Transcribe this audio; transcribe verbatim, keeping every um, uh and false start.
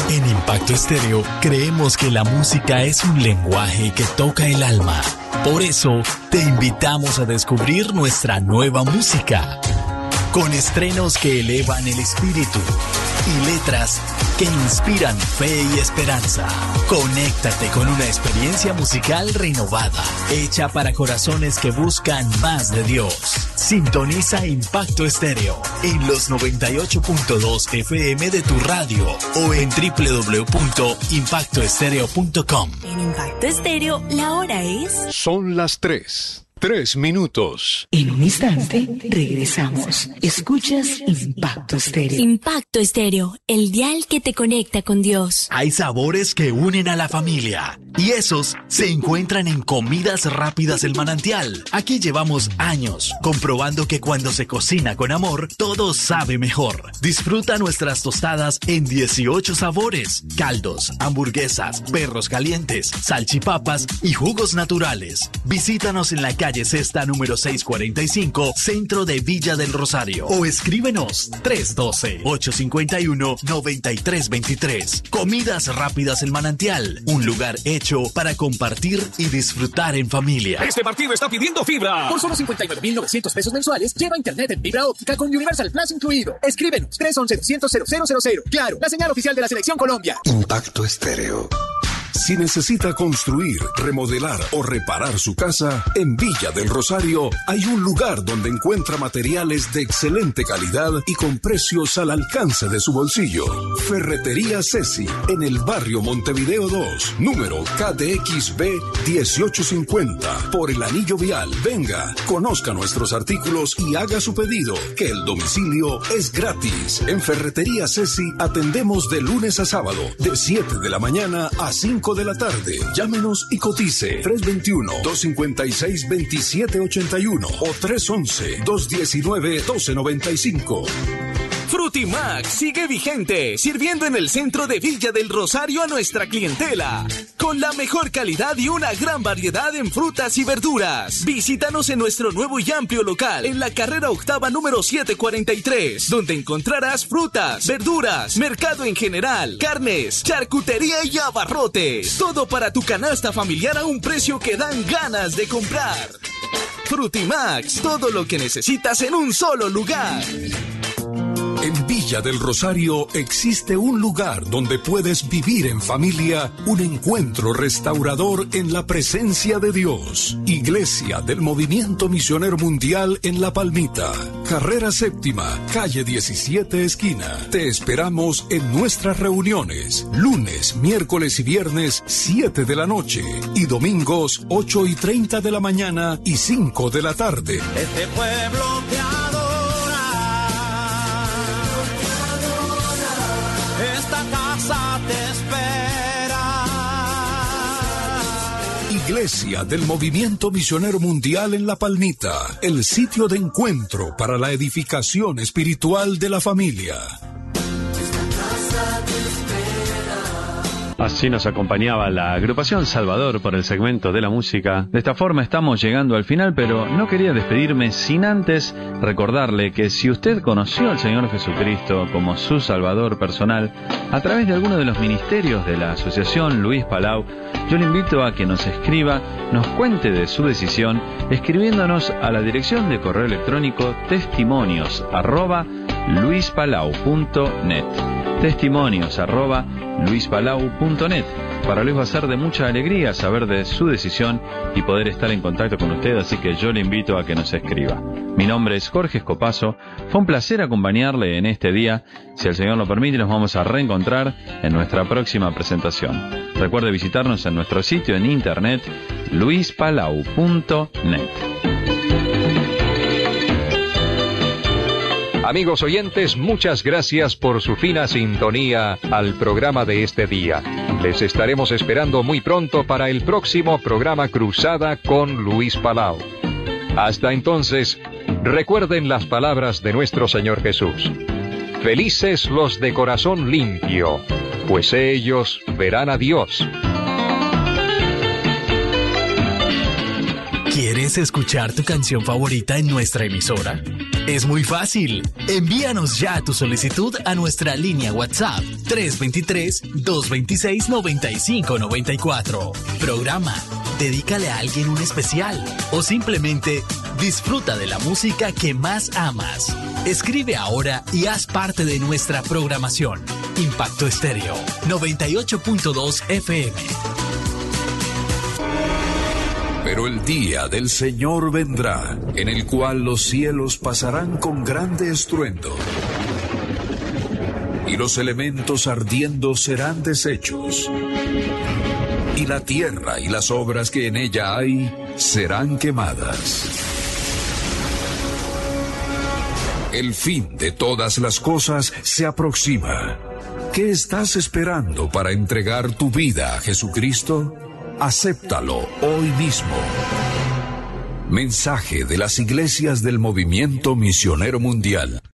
En Impacto Estéreo creemos que la música es un lenguaje que toca el alma. Por eso te invitamos a descubrir nuestra nueva música, con estrenos que elevan el espíritu y letras que inspiran fe y esperanza. Conéctate con una experiencia musical renovada, hecha para corazones que buscan más de Dios. Sintoniza Impacto Estéreo en los noventa y ocho punto dos F M de tu radio o en doble u doble u doble u punto impacto estéreo punto com. En Impacto Estéreo, la hora es... Son las tres. Tres minutos. En un instante regresamos. Escuchas Impacto Estéreo. Impacto Estéreo, el dial que te conecta con Dios. Hay sabores que unen a la familia y esos se encuentran en Comidas Rápidas El Manantial. Aquí llevamos años comprobando que cuando se cocina con amor, todo sabe mejor. Disfruta nuestras tostadas en dieciocho sabores, caldos, hamburguesas, perros calientes, salchipapas y jugos naturales. Visítanos en la calle Cesta número seiscientos cuarenta y cinco, centro de Villa del Rosario. O escríbenos tres uno dos, ocho cinco uno, nueve tres dos tres. Comidas Rápidas El Manantial, un lugar hecho para compartir y disfrutar en familia. Este partido está pidiendo fibra. Por solo cincuenta y nueve mil novecientos pesos mensuales, lleva internet en fibra óptica con Universal Plus incluido. Escríbenos tres once, doscientos, cero cero cero cero. Claro, la señal oficial de la Selección Colombia. Impacto Estéreo. Si necesita construir, remodelar o reparar su casa, en Villa del Rosario hay un lugar donde encuentra materiales de excelente calidad y con precios al alcance de su bolsillo. Ferretería Ceci, en el barrio Montevideo dos, número K D X B dieciocho cincuenta, por el anillo vial. Venga, conozca nuestros artículos y haga su pedido, que el domicilio es gratis. En Ferretería Ceci atendemos de lunes a sábado, de siete de la mañana a cinco de la tarde. Llámenos y cotice tres dos uno, dos cinco seis, dos siete ocho uno o tres once, dos diecinueve, doce noventa y cinco. Frutimax sigue vigente, sirviendo en el centro de Villa del Rosario a nuestra clientela, con la mejor calidad y una gran variedad en frutas y verduras. Visítanos en nuestro nuevo y amplio local, en la carrera octava número setecientos cuarenta y tres, donde encontrarás frutas, verduras, mercado en general, carnes, charcutería y abarrotes. Todo para tu canasta familiar a un precio que dan ganas de comprar. Frutimax, todo lo que necesitas en un solo lugar. En Villa del Rosario existe un lugar donde puedes vivir en familia un encuentro restaurador en la presencia de Dios. Iglesia del Movimiento Misionero Mundial en La Palmita. Carrera Séptima, calle diecisiete, esquina. Te esperamos en nuestras reuniones. Lunes, miércoles y viernes, siete de la noche. Y domingos, ocho y treinta de la mañana y cinco de la tarde. Este pueblo te adora. Esta casa te espera. Iglesia del Movimiento Misionero Mundial en La Palmita, el sitio de encuentro para la edificación espiritual de la familia. Así nos acompañaba la agrupación Salvador por el segmento de la música. De esta forma estamos llegando al final, pero no quería despedirme sin antes recordarle que si usted conoció al Señor Jesucristo como su Salvador personal a través de alguno de los ministerios de la Asociación Luis Palau, yo le invito a que nos escriba, nos cuente de su decisión, escribiéndonos a la dirección de correo electrónico testimonios arroba luispalau punto net. Testimonios arroba luispalau punto net. Para Luis va a ser de mucha alegría saber de su decisión y poder estar en contacto con usted, así que yo le invito a que nos escriba. Mi nombre es Jorge Escopazo, fue un placer acompañarle en este día. Si el Señor lo permite, nos vamos a reencontrar en nuestra próxima presentación. Recuerde visitarnos en nuestro sitio en internet luispalau punto net. Amigos oyentes, muchas gracias por su fina sintonía al programa de este día. Les estaremos esperando muy pronto para el próximo programa Cruzada con Luis Palau. Hasta entonces, recuerden las palabras de nuestro Señor Jesús. Felices los de corazón limpio, pues ellos verán a Dios. ¿Quieres ¿Quieres escuchar tu canción favorita en nuestra emisora? Es muy fácil. Envíanos ya tu solicitud a nuestra línea WhatsApp tres dos tres, dos dos seis, nueve cinco nueve cuatro. Programa, dedícale a alguien un especial o simplemente disfruta de la música que más amas. Escribe ahora y haz parte de nuestra programación. Impacto Estéreo noventa y ocho punto dos F M. Pero el día del Señor vendrá, en el cual los cielos pasarán con grande estruendo, y los elementos ardiendo serán deshechos, y la tierra y las obras que en ella hay serán quemadas. El fin de todas las cosas se aproxima. ¿Qué estás esperando para entregar tu vida a Jesucristo? Acéptalo hoy mismo. Mensaje de las iglesias del Movimiento Misionero Mundial.